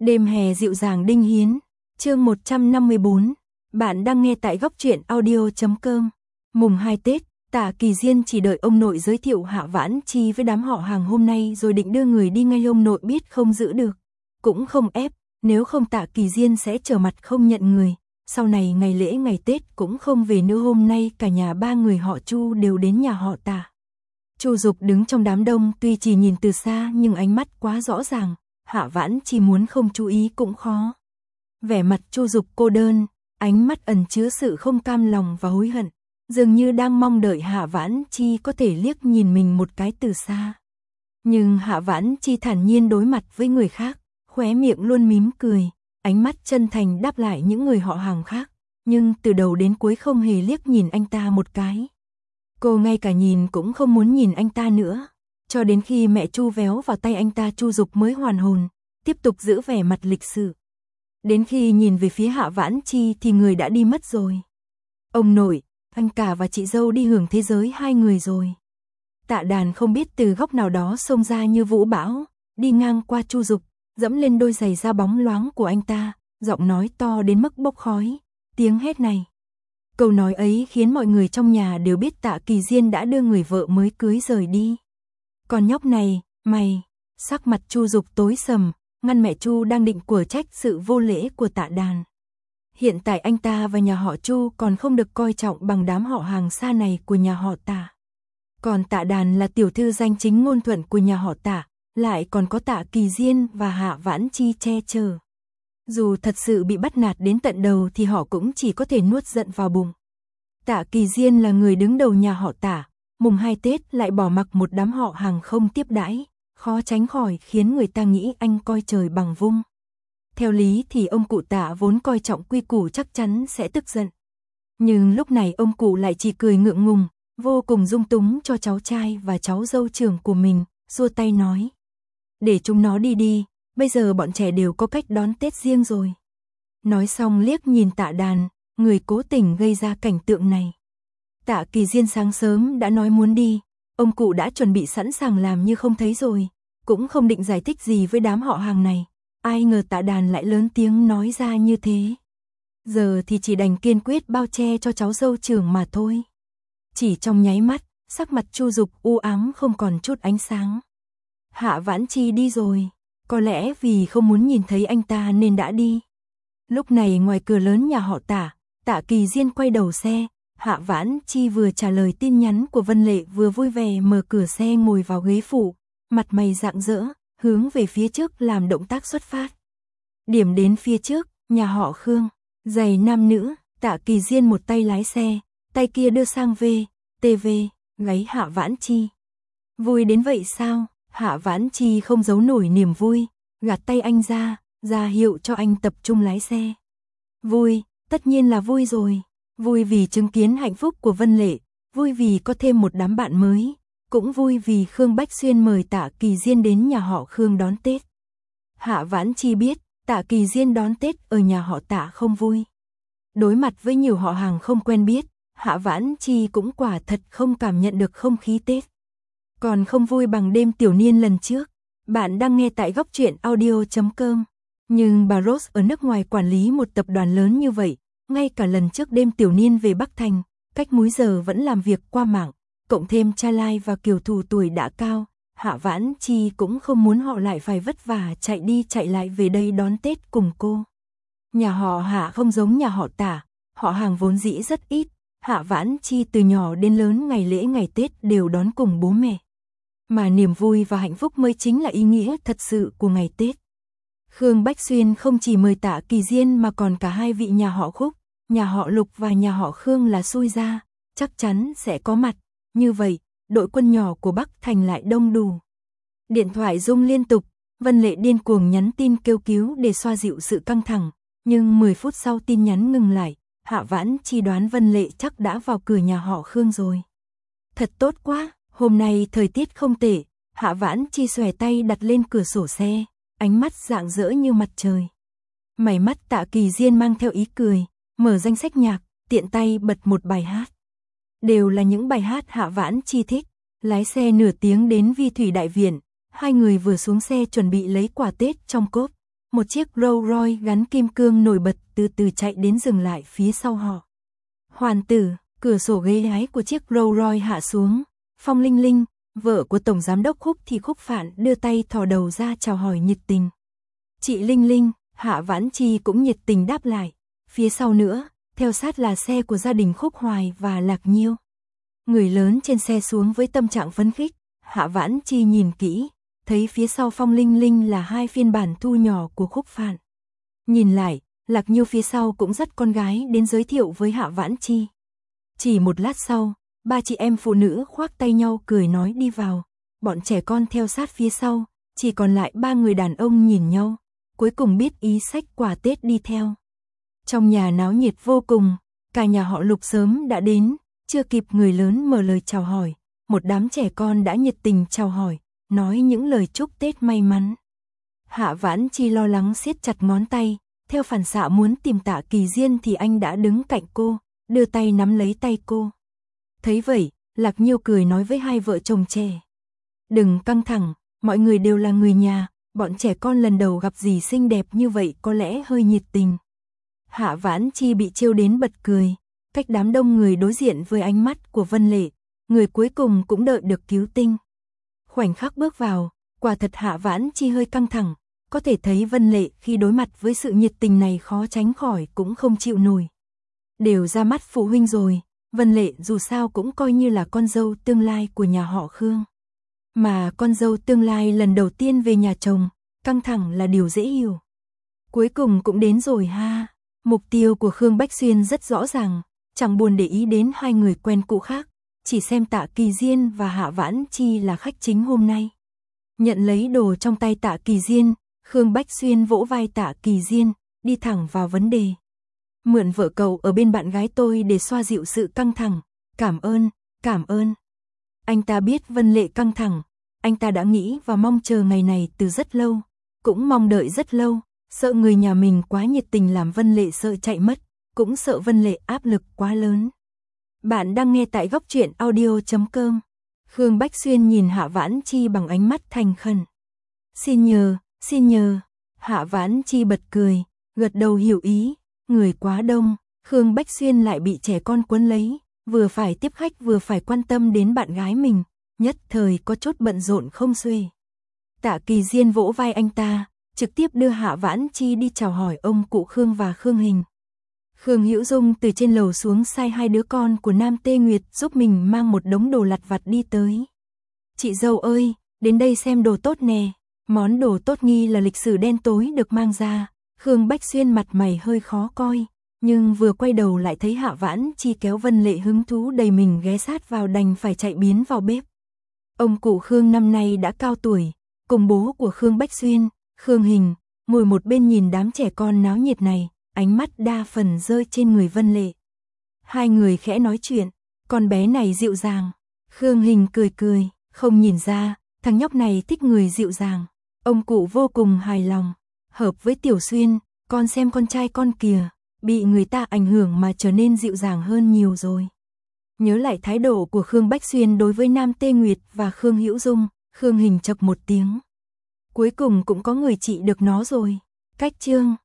Đêm hè dịu dàng Đinh Hiến, chương 154, bạn đang nghe tại góc truyện audio.com. Mùng 2 Tết, Tạ Kỳ Diên chỉ đợi ông nội giới thiệu Hạ Vãn Chi với đám họ hàng hôm nay rồi định đưa người đi ngay. Ông nội biết không giữ được, cũng không ép, nếu không Tạ Kỳ Diên sẽ trở mặt không nhận người. Sau này ngày lễ ngày Tết cũng không về nữa. Hôm nay cả nhà ba người họ Chu đều đến nhà họ Tạ. Chu Dục đứng trong đám đông, tuy chỉ nhìn từ xa nhưng ánh mắt quá rõ ràng, Hạ Vãn Chi muốn không chú ý cũng khó. Vẻ mặt Chu Dục cô đơn, ánh mắt ẩn chứa sự không cam lòng và hối hận, dường như đang mong đợi Hạ Vãn Chi có thể liếc nhìn mình một cái từ xa. Nhưng Hạ Vãn Chi thản nhiên đối mặt với người khác, khóe miệng luôn mím cười, ánh mắt chân thành đáp lại những người họ hàng khác, nhưng từ đầu đến cuối không hề liếc nhìn anh ta một cái. Cô ngay cả nhìn cũng không muốn nhìn anh ta nữa, cho đến khi mẹ Chu véo vào tay anh ta, Chu Dục mới hoàn hồn, tiếp tục giữ vẻ mặt lịch sự. Đến khi nhìn về phía Hạ Vãn Chi thì người đã đi mất rồi. Ông nội, anh cả và chị dâu đi hưởng thế giới hai người rồi. Tạ Đàn không biết từ góc nào đó xông ra như vũ bão, đi ngang qua Chu Dục, dẫm lên đôi giày da bóng loáng của anh ta, giọng nói to đến mức bốc khói. Tiếng hét này, câu nói ấy khiến mọi người trong nhà đều biết Tạ Kỳ Diên đã đưa người vợ mới cưới rời đi. Con nhóc này, mày, sắc mặt Chu Dục tối sầm, ngăn mẹ Chu đang định quở trách sự vô lễ của Tạ Đàn. Hiện tại anh ta và nhà họ Chu còn không được coi trọng bằng đám họ hàng xa này của nhà họ Tạ. Còn Tạ Đàn là tiểu thư danh chính ngôn thuận của nhà họ Tạ, lại còn có Tạ Kỳ Diên và Hạ Vãn Chi che chở. Dù thật sự bị bắt nạt đến tận đầu thì họ cũng chỉ có thể nuốt giận vào bụng. Tạ Kỳ Diên là người đứng đầu nhà họ Tạ, mùng 2 Tết lại bỏ mặc một đám họ hàng không tiếp đãi, khó tránh khỏi khiến người ta nghĩ anh coi trời bằng vung. Theo lý thì ông cụ Tạ vốn coi trọng quy củ chắc chắn sẽ tức giận. Nhưng lúc này ông cụ lại chỉ cười ngượng ngùng, vô cùng dung túng cho cháu trai và cháu dâu trưởng của mình, xua tay nói: để chúng nó đi đi, bây giờ bọn trẻ đều có cách đón Tết riêng rồi. Nói xong liếc nhìn Tạ Đàn, người cố tình gây ra cảnh tượng này. Tạ Kỳ Diên sáng sớm đã nói muốn đi, ông cụ đã chuẩn bị sẵn sàng làm như không thấy rồi, cũng không định giải thích gì với đám họ hàng này. Ai ngờ Tạ Đàn lại lớn tiếng nói ra như thế. Giờ thì chỉ đành kiên quyết bao che cho cháu dâu trưởng mà thôi. Chỉ trong nháy mắt, sắc mặt Chu Dục u ám không còn chút ánh sáng. Hạ Vãn Chi đi rồi, có lẽ vì không muốn nhìn thấy anh ta nên đã đi. Lúc này ngoài cửa lớn nhà họ Tạ, Tạ Kỳ Diên quay đầu xe, Hạ Vãn Chi vừa trả lời tin nhắn của Vân Lệ vừa vui vẻ mở cửa xe ngồi vào ghế phụ, mặt mày rạng rỡ, hướng về phía trước làm động tác xuất phát. Điểm đến phía trước, nhà họ Khương, giày nam nữ, Tạ Kỳ Diên một tay lái xe, tay kia đưa sang TV, gáy Hạ Vãn Chi. Vui đến vậy sao? Hạ Vãn Chi không giấu nổi niềm vui, gạt tay anh ra hiệu cho anh tập trung lái xe. Vui, tất nhiên là vui rồi. Vui vì chứng kiến hạnh phúc của Vân Lệ, vui vì có thêm một đám bạn mới, cũng vui vì Khương Bách Xuyên mời Tạ Kỳ Diên đến nhà họ Khương đón Tết. Hạ Vãn Chi biết, Tạ Kỳ Diên đón Tết ở nhà họ Tạ không vui. Đối mặt với nhiều họ hàng không quen biết, Hạ Vãn Chi cũng quả thật không cảm nhận được không khí Tết. Còn không vui bằng đêm tiểu niên lần trước. Bạn đang nghe tại góc truyện audio.com. Nhưng bà Rose ở nước ngoài quản lý một tập đoàn lớn như vậy, ngay cả lần trước đêm tiểu niên về Bắc Thành, cách múi giờ vẫn làm việc qua mạng, cộng thêm Cha Lai và Kiều Thù tuổi đã cao, Hạ Vãn Chi cũng không muốn họ lại phải vất vả chạy đi chạy lại về đây đón Tết cùng cô. Nhà họ Hạ không giống nhà họ Tạ, họ hàng vốn dĩ rất ít, Hạ Vãn Chi từ nhỏ đến lớn ngày lễ ngày Tết đều đón cùng bố mẹ. Mà niềm vui và hạnh phúc mới chính là ý nghĩa thật sự của ngày Tết. Khương Bách Xuyên không chỉ mời Tạ Kỳ Diên mà còn cả hai vị nhà họ Khúc, nhà họ Lục và nhà họ Khương là xui ra, chắc chắn sẽ có mặt. Như vậy, đội quân nhỏ của Bắc Thành lại đông đủ. Điện thoại rung liên tục, Vân Lệ điên cuồng nhắn tin kêu cứu để xoa dịu sự căng thẳng, nhưng 10 phút sau tin nhắn ngừng lại, Hạ Vãn Chi đoán Vân Lệ chắc đã vào cửa nhà họ Khương rồi. Thật tốt quá, hôm nay thời tiết không tệ, Hạ Vãn Chi xòe tay đặt lên cửa sổ xe, ánh mắt rạng rỡ như mặt trời. Mày mắt Tạ Kỳ Diên mang theo ý cười, mở danh sách nhạc, tiện tay bật một bài hát. Đều là những bài hát Hạ Vãn Chi thích. Lái xe nửa tiếng đến Vi Thủy Đại Viện, hai người vừa xuống xe chuẩn bị lấy quà Tết trong cốp, một chiếc Rolls Royce gắn kim cương nổi bật từ từ chạy đến dừng lại phía sau họ. Hoàn tử, cửa sổ ghế lái của chiếc Rolls Royce hạ xuống, Phong Linh Linh, vợ của Tổng Giám đốc Khúc Thị Khúc Phạn đưa tay thò đầu ra chào hỏi nhiệt tình. Chị Linh Linh, Hạ Vãn Chi cũng nhiệt tình đáp lại, phía sau nữa, theo sát là xe của gia đình Khúc Hoài và Lạc Nhiêu. Người lớn trên xe xuống với tâm trạng phấn khích, Hạ Vãn Chi nhìn kỹ, thấy phía sau Phong Linh Linh là hai phiên bản thu nhỏ của Khúc Phạn. Nhìn lại, Lạc Nhiêu phía sau cũng dắt con gái đến giới thiệu với Hạ Vãn Chi. Chỉ một lát sau, ba chị em phụ nữ khoác tay nhau cười nói đi vào, bọn trẻ con theo sát phía sau, chỉ còn lại ba người đàn ông nhìn nhau, cuối cùng biết ý xách quà Tết đi theo. Trong nhà náo nhiệt vô cùng, cả nhà họ Lục sớm đã đến, chưa kịp người lớn mở lời chào hỏi, một đám trẻ con đã nhiệt tình chào hỏi, nói những lời chúc Tết may mắn. Hạ Vãn Chi lo lắng siết chặt ngón tay, theo phản xạ muốn tìm Tạ Kỳ Diên thì anh đã đứng cạnh cô, đưa tay nắm lấy tay cô. Thấy vậy, Lạc Nhiêu cười nói với hai vợ chồng trẻ. Đừng căng thẳng, mọi người đều là người nhà, bọn trẻ con lần đầu gặp dì xinh đẹp như vậy có lẽ hơi nhiệt tình. Hạ Vãn Chi bị trêu đến bật cười, cách đám đông người đối diện với ánh mắt của Vân Lệ, người cuối cùng cũng đợi được cứu tinh. Khoảnh khắc bước vào, quả thật Hạ Vãn Chi hơi căng thẳng, có thể thấy Vân Lệ khi đối mặt với sự nhiệt tình này khó tránh khỏi cũng không chịu nổi. Đều ra mắt phụ huynh rồi, Vân Lệ dù sao cũng coi như là con dâu tương lai của nhà họ Khương. Mà con dâu tương lai lần đầu tiên về nhà chồng, căng thẳng là điều dễ hiểu. Cuối cùng cũng đến rồi ha, mục tiêu của Khương Bách Xuyên rất rõ ràng, chẳng buồn để ý đến hai người quen cũ khác, chỉ xem Tạ Kỳ Diên và Hạ Vãn Chi là khách chính hôm nay. Nhận lấy đồ trong tay Tạ Kỳ Diên, Khương Bách Xuyên vỗ vai Tạ Kỳ Diên, đi thẳng vào vấn đề. Mượn vợ cậu ở bên bạn gái tôi để xoa dịu sự căng thẳng, cảm ơn, cảm ơn. Anh ta biết Vân Lệ căng thẳng, anh ta đã nghĩ và mong chờ ngày này từ rất lâu, cũng mong đợi rất lâu, sợ người nhà mình quá nhiệt tình làm Vân Lệ sợ chạy mất, cũng sợ Vân Lệ áp lực quá lớn. Bạn đang nghe tại góc truyện audio.com. Khương Bách Xuyên nhìn Hạ Vãn Chi bằng ánh mắt thành khẩn. Xin nhờ, Hạ Vãn Chi bật cười, gật đầu hiểu ý, người quá đông, Khương Bách Xuyên lại bị trẻ con quấn lấy, vừa phải tiếp khách vừa phải quan tâm đến bạn gái mình, nhất thời có chút bận rộn không xuể. Tạ Kỳ Diên vỗ vai anh ta, trực tiếp đưa Hạ Vãn Chi đi chào hỏi ông cụ Khương và Khương Hình. Khương Hữu Dung từ trên lầu xuống sai hai đứa con của Nam Tê Nguyệt giúp mình mang một đống đồ lặt vặt đi tới. Chị dâu ơi, đến đây xem đồ tốt nè, món đồ tốt nghi là lịch sử đen tối được mang ra. Khương Bách Xuyên mặt mày hơi khó coi, nhưng vừa quay đầu lại thấy Hạ Vãn Chi kéo Vân Lệ hứng thú đầy mình ghé sát vào đành phải chạy biến vào bếp. Ông cụ Khương năm nay đã cao tuổi, cùng bố của Khương Bách Xuyên, Khương Hình, ngồi một bên nhìn đám trẻ con náo nhiệt này, ánh mắt đa phần rơi trên người Vân Lệ. Hai người khẽ nói chuyện, con bé này dịu dàng. Khương Hình cười, không nhìn ra, thằng nhóc này thích người dịu dàng. Ông cụ vô cùng hài lòng, hợp với Tiểu Xuyên, con xem con trai con kìa, bị người ta ảnh hưởng mà trở nên dịu dàng hơn nhiều rồi. Nhớ lại thái độ của Khương Bách Xuyên đối với Nam Tê Nguyệt và Khương Hữu Dung, Khương Hình chậc một tiếng. Cuối cùng cũng có người trị được nó rồi. Cách chương